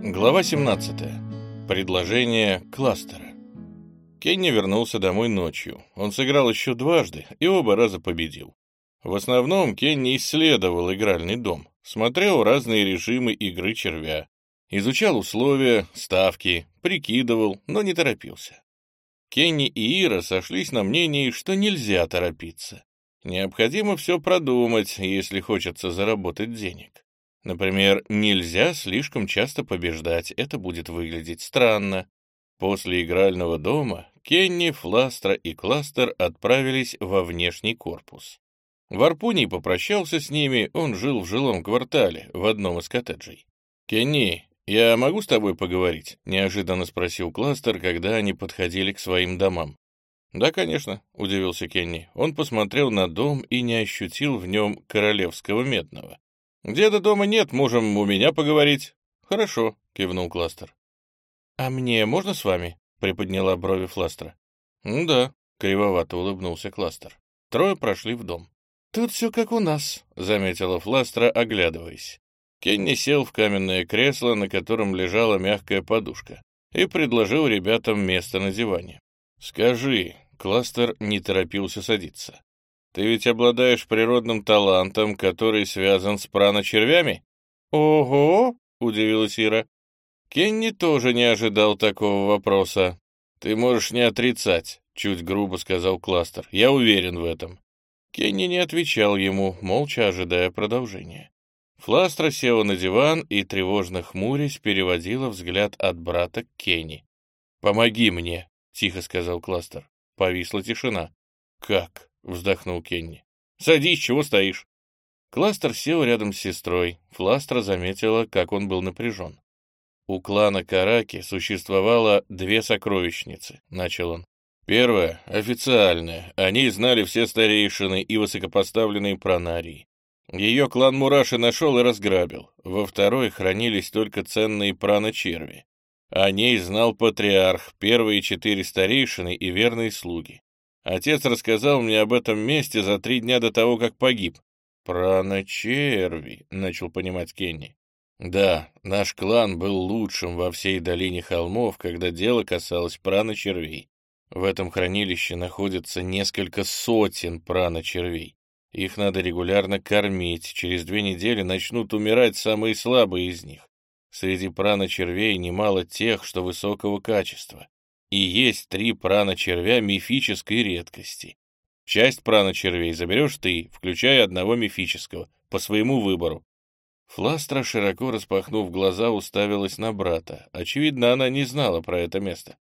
Глава 17. Предложение Кластера. Кенни вернулся домой ночью. Он сыграл еще дважды и оба раза победил. В основном Кенни исследовал игральный дом, смотрел разные режимы игры червя, изучал условия, ставки, прикидывал, но не торопился. Кенни и Ира сошлись на мнении, что нельзя торопиться. Необходимо все продумать, если хочется заработать денег. Например, нельзя слишком часто побеждать, это будет выглядеть странно. После игрального дома Кенни, Фластра и Кластер отправились во внешний корпус. Варпуний попрощался с ними, он жил в жилом квартале, в одном из коттеджей. «Кенни, я могу с тобой поговорить?» — неожиданно спросил Кластер, когда они подходили к своим домам. «Да, конечно», — удивился Кенни. Он посмотрел на дом и не ощутил в нем королевского медного. «Деда дома нет, можем у меня поговорить». «Хорошо», — кивнул Кластер. «А мне можно с вами?» — приподняла брови Фластра. «Ну да», — кривовато улыбнулся Кластер. Трое прошли в дом. «Тут все как у нас», — заметила Фластра, оглядываясь. Кенни сел в каменное кресло, на котором лежала мягкая подушка, и предложил ребятам место на диване. «Скажи», — Кластер не торопился садиться, «ты ведь обладаешь природным талантом, который связан с праночервями?» «Ого!» — удивилась Ира. Кенни тоже не ожидал такого вопроса. «Ты можешь не отрицать», — чуть грубо сказал Кластер. «Я уверен в этом». Кенни не отвечал ему, молча ожидая продолжения. Фластра села на диван и, тревожно хмурясь, переводила взгляд от брата к Кенни. «Помоги мне», — тихо сказал Кластер. Повисла тишина. «Как?» — вздохнул Кенни. «Садись, чего стоишь?» Кластер сел рядом с сестрой. Фластра заметила, как он был напряжен. «У клана Караки существовало две сокровищницы», — начал он. «Первая — официальная. О ней знали все старейшины и высокопоставленные пранарии. Ее клан Мураши нашел и разграбил. Во второй хранились только ценные праночерви. О ней знал патриарх, первые 4 старейшины и верные слуги. Отец рассказал мне об этом месте за 3 дня до того, как погиб». «Праночерви», — начал понимать Кенни. «Да, наш клан был лучшим во всей долине холмов, когда дело касалось праночервей. В этом хранилище находится несколько сотен праночервей. Их надо регулярно кормить, через 2 недели начнут умирать самые слабые из них. Среди праночервей немало тех, что высокого качества. И есть 3 праночервя мифической редкости. Часть праночервей заберешь ты, включая одного мифического, по своему выбору». Фластра, широко распахнув глаза, уставилась на брата. Очевидно, она не знала про это место.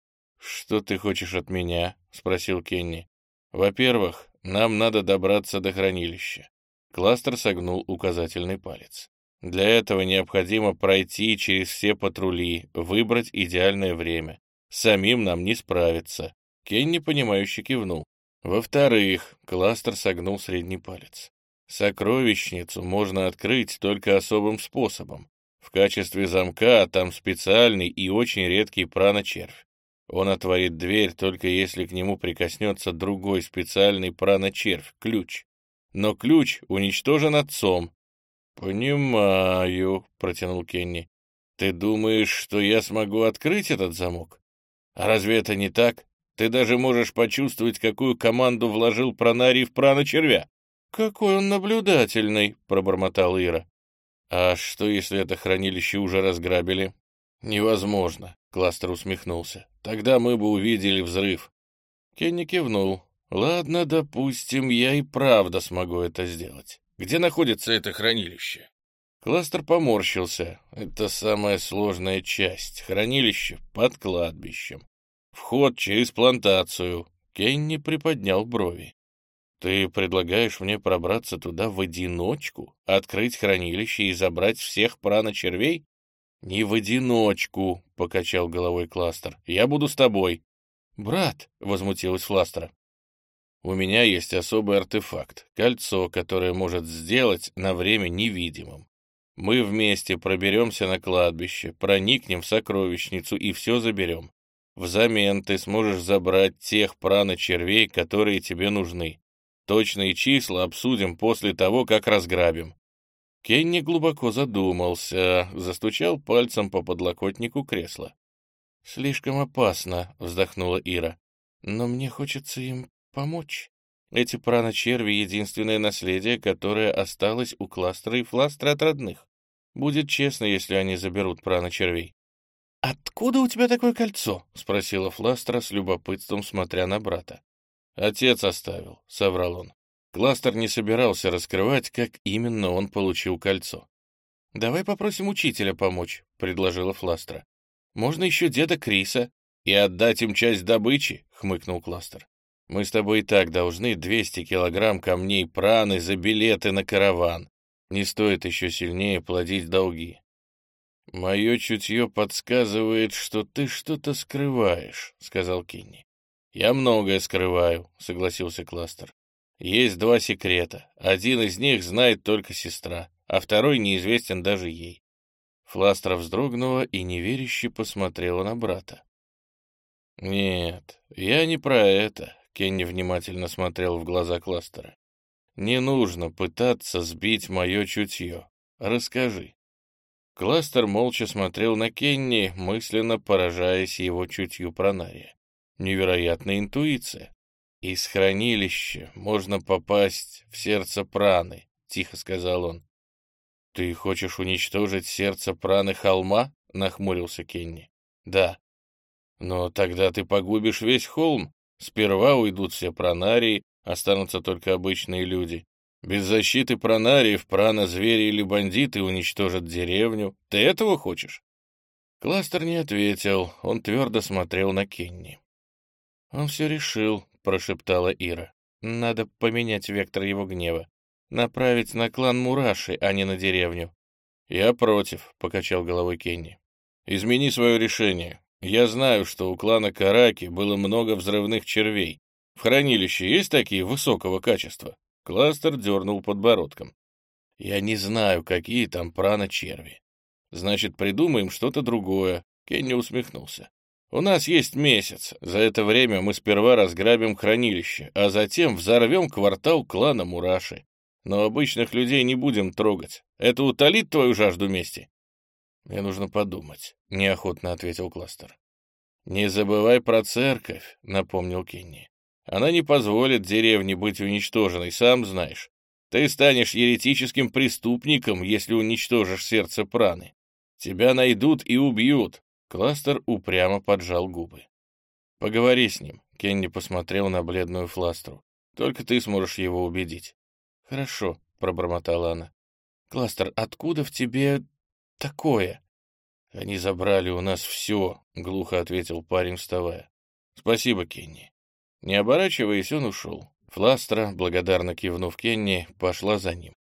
«Что ты хочешь от меня?» — спросил Кенни. «Во-первых, нам надо добраться до хранилища». Кластер согнул указательный палец. «Для этого необходимо пройти через все патрули, выбрать идеальное время. Самим нам не справиться». Кенни, понимающе кивнул. «Во-вторых», — Кластер согнул средний палец, «сокровищницу можно открыть только особым способом. В качестве замка там специальный и очень редкий праночервь. Он отворит дверь, только если к нему прикоснется другой специальный праночервь, ключ. Но ключ уничтожен отцом». «Понимаю», — протянул Кенни. «Ты думаешь, что я смогу открыть этот замок? А разве это не так? Ты даже можешь почувствовать, какую команду вложил пранарий в праночервя». «Какой он наблюдательный», — пробормотал Ира. «А что, если это хранилище уже разграбили?» «Невозможно», — Кластер усмехнулся. «Тогда мы бы увидели взрыв». Кенни кивнул. «Ладно, допустим, я и правда смогу это сделать. Где находится это хранилище?» Кластер поморщился. «Это самая сложная часть. Хранилище под кладбищем. Вход через плантацию». Кенни приподнял брови. «Ты предлагаешь мне пробраться туда в одиночку, открыть хранилище и забрать всех праночервей?» «Не в одиночку», — покачал головой Кластер. «Я буду с тобой». «Брат», — возмутилась Фластра. «У меня есть особый артефакт, кольцо, которое может сделать на время невидимым. Мы вместе проберемся на кладбище, проникнем в сокровищницу и все заберем. Взамен ты сможешь забрать тех праночервей, которые тебе нужны. Точные числа обсудим после того, как разграбим». Кенни глубоко задумался, застучал пальцем по подлокотнику кресла. «Слишком опасно», — вздохнула Ира. «Но мне хочется им помочь. Эти прана-черви — единственное наследие, которое осталось у Кластера и Фластера от родных. Будет честно, если они заберут прана-червей». «Откуда у тебя такое кольцо?» — спросила Фластера с любопытством, смотря на брата. «Отец оставил», — соврал он. Кластер не собирался раскрывать, как именно он получил кольцо. «Давай попросим учителя помочь», — предложила Фластера. «Можно еще деда Криса». «И отдать им часть добычи», — хмыкнул Кластер. «Мы с тобой и так должны 200 килограмм камней праны за билеты на караван. Не стоит еще сильнее платить долги». «Мое чутье подсказывает, что ты что-то скрываешь», — сказал Кенни. «Я многое скрываю», — согласился Кластер. «Есть 2 секрета. Один из них знает только сестра, а второй неизвестен даже ей». Фластера вздрогнула и неверяще посмотрела на брата. «Нет, я не про это», — Кенни внимательно смотрел в глаза Кластера. «Не нужно пытаться сбить мое чутье. Расскажи». Кластер молча смотрел на Кенни, мысленно поражаясь его чутью пронария. Невероятная интуиция. «Из хранилища можно попасть в сердце праны», — тихо сказал он. «Ты хочешь уничтожить сердце праны холма?» — нахмурился Кенни. «Да». «Но тогда ты погубишь весь холм. Сперва уйдут все пранарии, останутся только обычные люди. Без защиты пранариев прана-звери или бандиты уничтожат деревню. Ты этого хочешь?» Кластер не ответил, он твердо смотрел на Кенни. «Он все решил», — прошептала Ира. «Надо поменять вектор его гнева. Направить на клан Мураши, а не на деревню». «Я против», — покачал головой Кенни. «Измени свое решение. Я знаю, что у клана Караки было много взрывных червей. В хранилище есть такие высокого качества?» Кластер дернул подбородком. «Я не знаю, какие там прана-черви». «Значит, придумаем что-то другое», — Кенни усмехнулся. «У нас есть месяц. За это время мы сперва разграбим хранилище, а затем взорвем квартал клана Мураши. Но обычных людей не будем трогать. Это утолит твою жажду мести?» «Мне нужно подумать», — неохотно ответил Кластер. «Не забывай про церковь», — напомнил Кенни. «Она не позволит деревне быть уничтоженной, сам знаешь. Ты станешь еретическим преступником, если уничтожишь сердце праны. Тебя найдут и убьют». Кластер упрямо поджал губы. «Поговори с ним», — Кенни посмотрел на бледную Фластеру. «Только ты сможешь его убедить». «Хорошо», — пробормотала она. «Кластер, откуда в тебе такое?» «Они забрали у нас все», — глухо ответил парень, вставая. «Спасибо, Кенни». Не оборачиваясь, он ушел. Фластера, благодарно кивнув Кенни, пошла за ним.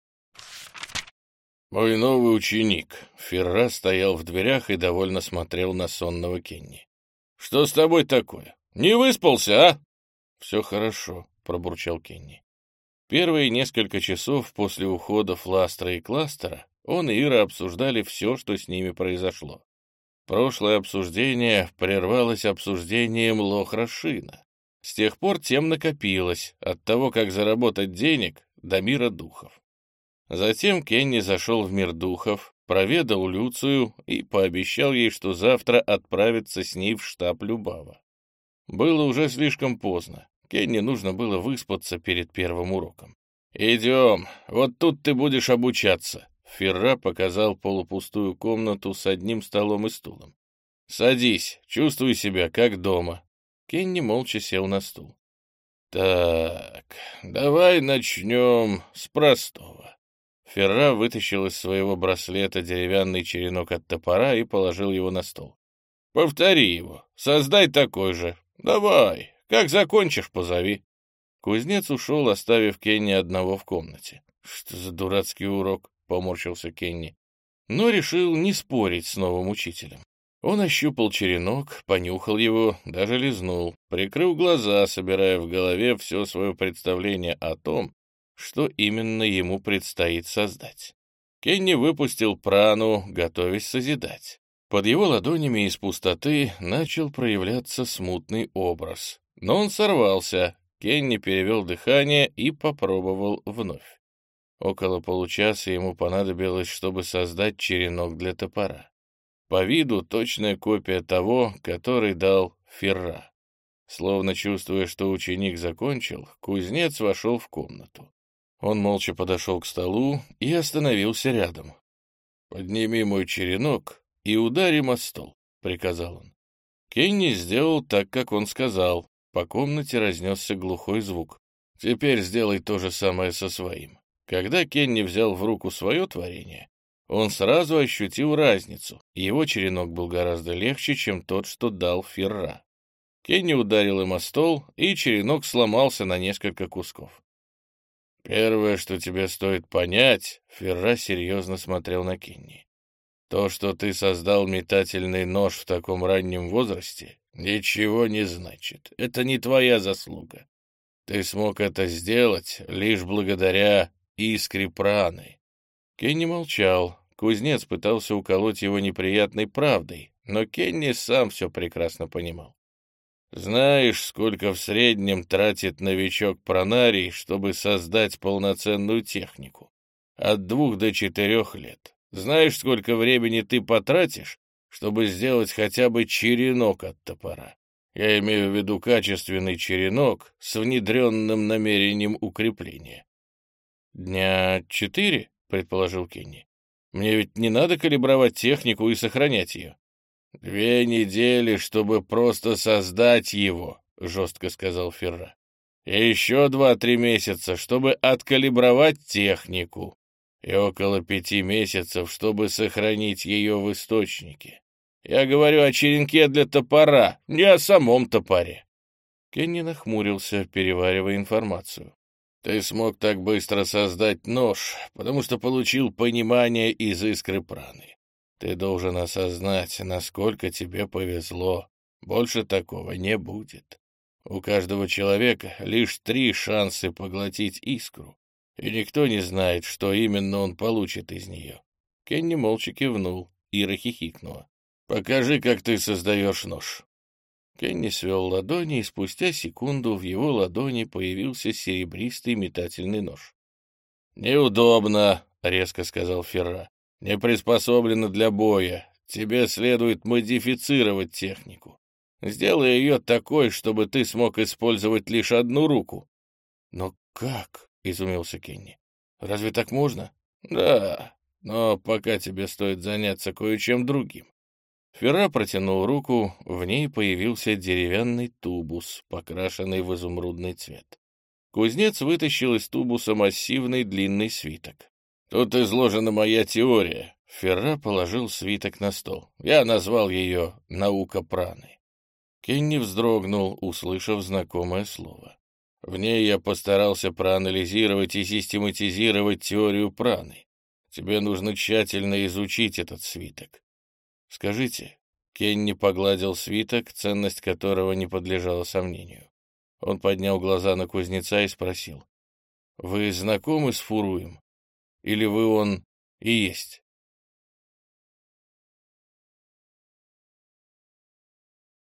«Мой новый ученик». Ферра стоял в дверях и довольно смотрел на сонного Кенни. «Что с тобой такое? Не выспался, а?» «Все хорошо», — пробурчал Кенни. Первые несколько часов после ухода Фластера и Кластера он и Ира обсуждали все, что с ними произошло. Прошлое обсуждение прервалось обсуждением Лохрашина. С тех пор тем накопилось, от того, как заработать денег, до мира духов. Затем Кенни зашел в мир духов, проведал Люцию и пообещал ей, что завтра отправится с ней в штаб Любава. Было уже слишком поздно. Кенни нужно было выспаться перед первым уроком. «Идем, вот тут ты будешь обучаться», — Ферра показал полупустую комнату с одним столом и стулом. «Садись, чувствуй себя как дома». Кенни молча сел на стул. «Так, давай начнем с простого». Ферра вытащил из своего браслета деревянный черенок от топора и положил его на стол. «Повтори его, создай такой же. Давай, как закончишь, позови». Кузнец ушел, оставив Кенни одного в комнате. «Что за дурацкий урок?» — поморщился Кенни. Но решил не спорить с новым учителем. Он ощупал черенок, понюхал его, даже лизнул, прикрыл глаза, собирая в голове все свое представление о том, что именно ему предстоит создать. Кенни выпустил прану, готовясь созидать. Под его ладонями из пустоты начал проявляться смутный образ. Но он сорвался. Кенни перевел дыхание и попробовал вновь. Около получаса ему понадобилось, чтобы создать черенок для топора. По виду точная копия того, который дал Ферра. Словно чувствуя, что ученик закончил, кузнец вошел в комнату. Он молча подошел к столу и остановился рядом. «Подними мой черенок и ударим о стол», — приказал он. Кенни сделал так, как он сказал. По комнате разнесся глухой звук. «Теперь сделай то же самое со своим». Когда Кенни взял в руку свое творение, он сразу ощутил разницу. Его черенок был гораздо легче, чем тот, что дал Ферра. Кенни ударил им о стол, и черенок сломался на несколько кусков. «Первое, что тебе стоит понять», — Ферра серьезно смотрел на Кенни, «то, что ты создал метательный нож в таком раннем возрасте, ничего не значит. Это не твоя заслуга. Ты смог это сделать лишь благодаря искре праны». Кенни молчал. Кузнец пытался уколоть его неприятной правдой, но Кенни сам все прекрасно понимал. «Знаешь, сколько в среднем тратит новичок-пронарий, чтобы создать полноценную технику? От 2 до 4 лет. Знаешь, сколько времени ты потратишь, чтобы сделать хотя бы черенок от топора? Я имею в виду качественный черенок с внедренным намерением укрепления». «Дня 4, — предположил Кенни. «Мне ведь не надо калибровать технику и сохранять ее». 2 недели, чтобы просто создать его», — жестко сказал Ферра. «И еще 2-3 месяца, чтобы откалибровать технику. И около 5 месяцев, чтобы сохранить ее в источнике. Я говорю о черенке для топора, не о самом топоре». Кенни нахмурился, переваривая информацию. «Ты смог так быстро создать нож, потому что получил понимание из искры праны. Ты должен осознать, насколько тебе повезло. Больше такого не будет. У каждого человека лишь 3 шанса поглотить искру, и никто не знает, что именно он получит из нее». Кенни молча кивнул, Ира хихикнула. «Покажи, как ты создаешь нож». Кенни свел ладони, и спустя секунду в его ладони появился серебристый метательный нож. «Неудобно», — резко сказал Ферра. «Не приспособлено для боя. Тебе следует модифицировать технику. Сделай ее такой, чтобы ты смог использовать лишь одну руку». «Но как?» — изумился Кенни. «Разве так можно?» «Да, но пока тебе стоит заняться кое-чем другим». Ферра протянул руку, в ней появился деревянный тубус, покрашенный в изумрудный цвет. Кузнец вытащил из тубуса массивный длинный свиток. «Тут изложена моя теория». Ферра положил свиток на стол. Я назвал ее «Наука праны». Кенни вздрогнул, услышав знакомое слово. В ней я постарался проанализировать и систематизировать теорию праны. Тебе нужно тщательно изучить этот свиток. Скажите, Кенни погладил свиток, ценность которого не подлежала сомнению. Он поднял глаза на кузнеца и спросил: «Вы знакомы с Фуруем? Или вы он и есть?»